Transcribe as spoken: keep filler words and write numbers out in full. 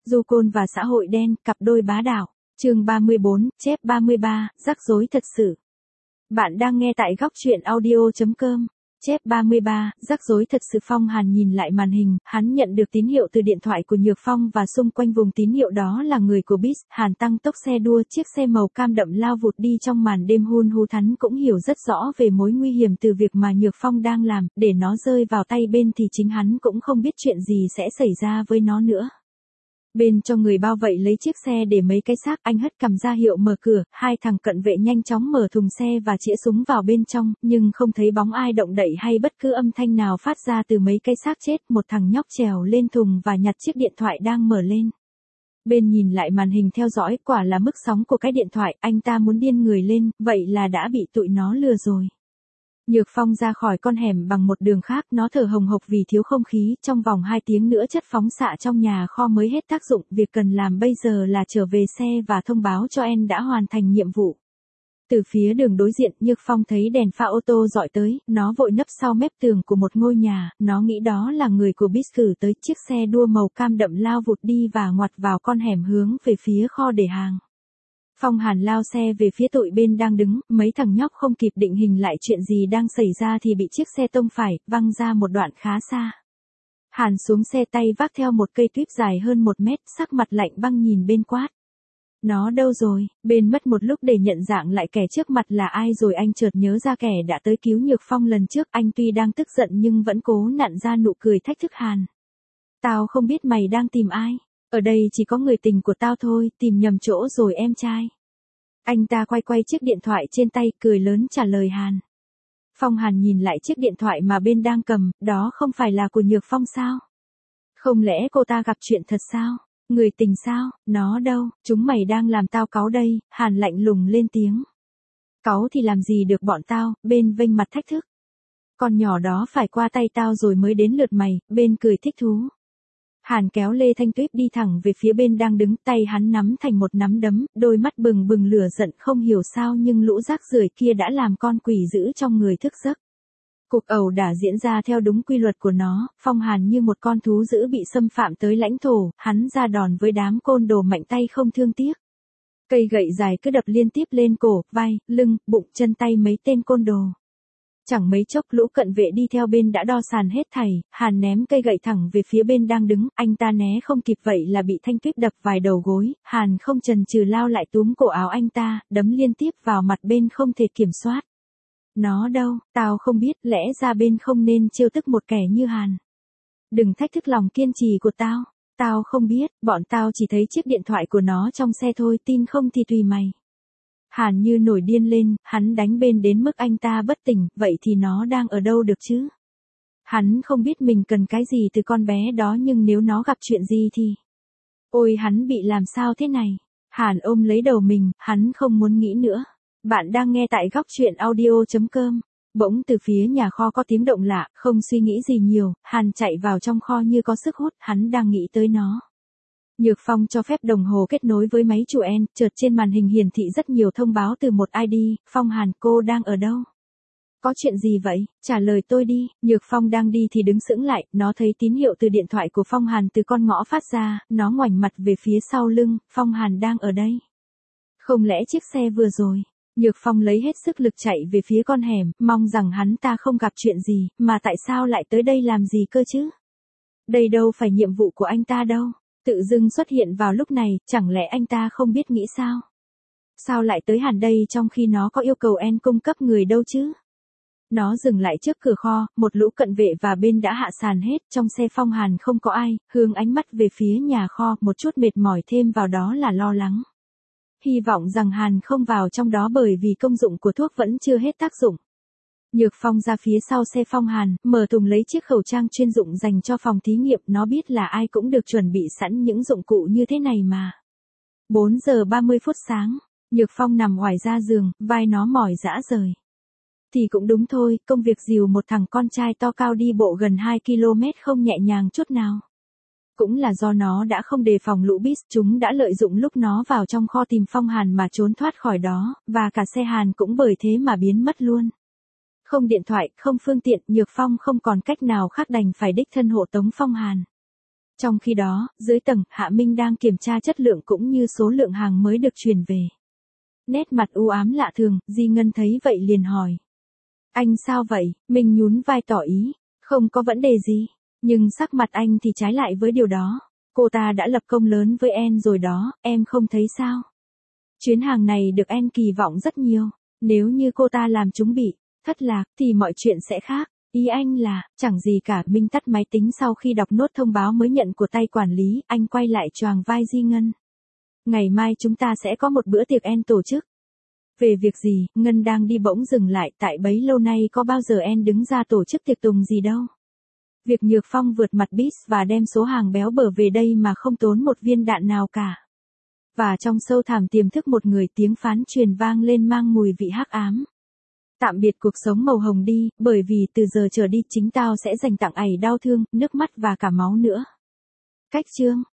Du Côn và xã hội đen, cặp đôi bá đạo. Chương ba mươi bốn, chép ba mươi ba, rắc rối thật sự. Bạn đang nghe tại góc truyện audio chấm com. Chép ba mươi ba, rắc rối thật sự. Phong Hàn nhìn lại màn hình, hắn nhận được tín hiệu từ điện thoại của Nhược Phong và xung quanh vùng tín hiệu đó là người của Beast. Hàn tăng tốc xe đua, chiếc xe màu cam đậm lao vụt đi trong màn đêm hun hút. Hắn cũng hiểu rất rõ về mối nguy hiểm từ việc mà Nhược Phong đang làm, để nó rơi vào tay bên thì chính hắn cũng không biết chuyện gì sẽ xảy ra với nó nữa. Bên cho người bao vây lấy chiếc xe để mấy cái xác, anh hất cằm ra hiệu mở cửa, hai thằng cận vệ nhanh chóng mở thùng xe và chĩa súng vào bên trong, nhưng không thấy bóng ai động đậy hay bất cứ âm thanh nào phát ra từ mấy cái xác chết. Một thằng nhóc trèo lên thùng và nhặt chiếc điện thoại đang mở lên. Bên nhìn lại màn hình theo dõi, quả là mức sóng của cái điện thoại, anh ta muốn điên người lên, vậy là đã bị tụi nó lừa rồi. Nhược Phong ra khỏi con hẻm bằng một đường khác, nó thở hồng hộc vì thiếu không khí, trong vòng hai tiếng nữa chất phóng xạ trong nhà kho mới hết tác dụng, việc cần làm bây giờ là trở về xe và thông báo cho En đã hoàn thành nhiệm vụ. Từ phía đường đối diện, Nhược Phong thấy đèn pha ô tô dọi tới, nó vội nấp sau mép tường của một ngôi nhà, nó nghĩ đó là người của Beast cử tới. Chiếc xe đua màu cam đậm lao vụt đi và ngoặt vào con hẻm hướng về phía kho để hàng. Phong Hàn lao xe về phía tụi bên đang đứng, mấy thằng nhóc không kịp định hình lại chuyện gì đang xảy ra thì bị chiếc xe tông phải, văng ra một đoạn khá xa. Hàn xuống xe tay vác theo một cây tuyếp dài hơn một mét, sắc mặt lạnh băng nhìn bên quát. Nó đâu rồi? Bên mất một lúc để nhận dạng lại kẻ trước mặt là ai rồi anh chợt nhớ ra kẻ đã tới cứu Nhược Phong lần trước. Anh tuy đang tức giận nhưng vẫn cố nặn ra nụ cười thách thức Hàn. Tao không biết mày đang tìm ai. Ở đây chỉ có người tình của tao thôi, tìm nhầm chỗ rồi em trai. Anh ta quay quay chiếc điện thoại trên tay, cười lớn trả lời Hàn. Phong Hàn nhìn lại chiếc điện thoại mà bên đang cầm, đó không phải là của Nhược Phong sao? Không lẽ cô ta gặp chuyện thật sao? Người tình sao? Nó đâu? Chúng mày đang làm tao cáu đây. Hàn lạnh lùng lên tiếng. Cáu thì làm gì được bọn tao, bên vênh mặt thách thức. Con nhỏ đó phải qua tay tao rồi mới đến lượt mày, bên cười thích thú. Hàn kéo Lê Thanh Tuyết đi thẳng về phía bên đang đứng, tay hắn nắm thành một nắm đấm, đôi mắt bừng bừng lửa giận, không hiểu sao nhưng lũ rác rưởi kia đã làm con quỷ dữ trong người thức giấc. Cuộc ẩu đả diễn ra theo đúng quy luật của nó, Phong Hàn như một con thú dữ bị xâm phạm tới lãnh thổ, hắn ra đòn với đám côn đồ mạnh tay không thương tiếc. Cây gậy dài cứ đập liên tiếp lên cổ, vai, lưng, bụng, chân tay mấy tên côn đồ. Chẳng mấy chốc lũ cận vệ đi theo bên đã đo sàn hết thảy, Hàn ném cây gậy thẳng về phía bên đang đứng, anh ta né không kịp vậy là bị Thanh Tuyết đập vài đầu gối, Hàn không chần chừ lao lại túm cổ áo anh ta, đấm liên tiếp vào mặt bên không thể kiểm soát. Nó đâu, tao không biết, lẽ ra bên không nên trêu tức một kẻ như Hàn. Đừng thách thức lòng kiên trì của tao, tao không biết, bọn tao chỉ thấy chiếc điện thoại của nó trong xe thôi, tin không thì tùy mày. Hàn như nổi điên lên, hắn đánh bên đến mức anh ta bất tỉnh, vậy thì nó đang ở đâu được chứ? Hắn không biết mình cần cái gì từ con bé đó nhưng nếu nó gặp chuyện gì thì... Ôi hắn bị làm sao thế này? Hàn ôm lấy đầu mình, hắn không muốn nghĩ nữa. Bạn đang nghe tại góc truyện audio chấm com. Bỗng từ phía nhà kho có tiếng động lạ, không suy nghĩ gì nhiều, Hàn chạy vào trong kho như có sức hút, hắn đang nghĩ tới nó. Nhược Phong cho phép đồng hồ kết nối với máy chủ En, chợt trên màn hình hiển thị rất nhiều thông báo từ một i đê, Phong Hàn, cô đang ở đâu? Có chuyện gì vậy? Trả lời tôi đi. Nhược Phong đang đi thì đứng sững lại, nó thấy tín hiệu từ điện thoại của Phong Hàn từ con ngõ phát ra, nó ngoảnh mặt về phía sau lưng, Phong Hàn đang ở đây. Không lẽ chiếc xe vừa rồi? Nhược Phong lấy hết sức lực chạy về phía con hẻm, mong rằng hắn ta không gặp chuyện gì, mà tại sao lại tới đây làm gì cơ chứ? Đây đâu phải nhiệm vụ của anh ta đâu. Tự dưng xuất hiện vào lúc này, chẳng lẽ anh ta không biết nghĩ sao? Sao lại tới Hàn đây trong khi nó có yêu cầu En cung cấp người đâu chứ? Nó dừng lại trước cửa kho, một lũ cận vệ và bên đã hạ sàn hết, trong xe Phong Hàn không có ai, hướng ánh mắt về phía nhà kho, một chút mệt mỏi thêm vào đó là lo lắng. Hy vọng rằng Hàn không vào trong đó bởi vì công dụng của thuốc vẫn chưa hết tác dụng. Nhược Phong ra phía sau xe Phong Hàn, mở thùng lấy chiếc khẩu trang chuyên dụng dành cho phòng thí nghiệm, nó biết là ai cũng được chuẩn bị sẵn những dụng cụ như thế này mà. bốn giờ ba mươi phút sáng, Nhược Phong nằm oải ra giường, vai nó mỏi rã rời. Thì cũng đúng thôi, công việc dìu một thằng con trai to cao đi bộ gần hai ki lô mét không nhẹ nhàng chút nào. Cũng là do nó đã không đề phòng lũ Beast, chúng đã lợi dụng lúc nó vào trong kho tìm Phong Hàn mà trốn thoát khỏi đó, và cả xe Hàn cũng bởi thế mà biến mất luôn. Không điện thoại, không phương tiện, Nhược Phong không còn cách nào khác đành phải đích thân hộ tống Phong Hàn. Trong khi đó, dưới tầng, Hạ Minh đang kiểm tra chất lượng cũng như số lượng hàng mới được chuyển về. Nét mặt u ám lạ thường, Di Ngân thấy vậy liền hỏi. Anh sao vậy? Minh nhún vai tỏ ý. Không có vấn đề gì. Nhưng sắc mặt anh thì trái lại với điều đó. Cô ta đã lập công lớn với em rồi đó, em không thấy sao? Chuyến hàng này được em kỳ vọng rất nhiều. Nếu như cô ta làm chúng bị thất lạc thì mọi chuyện sẽ khác. Ý anh là, chẳng gì cả. Minh tắt máy tính sau khi đọc nốt thông báo mới nhận của tay quản lý, anh quay lại choàng vai Di Ngân. Ngày mai chúng ta sẽ có một bữa tiệc en tổ chức. Về việc gì, Ngân đang đi bỗng dừng lại, tại bấy lâu nay có bao giờ en đứng ra tổ chức tiệc tùng gì đâu. Việc Nhược Phong vượt mặt Beast và đem số hàng béo bở về đây mà không tốn một viên đạn nào cả. Và trong sâu thẳm tiềm thức một người, tiếng phán truyền vang lên mang mùi vị hắc ám. Tạm biệt cuộc sống màu hồng đi, bởi vì từ giờ trở đi chính tao sẽ dành tặng ảy đau thương, nước mắt và cả máu nữa. Cách chương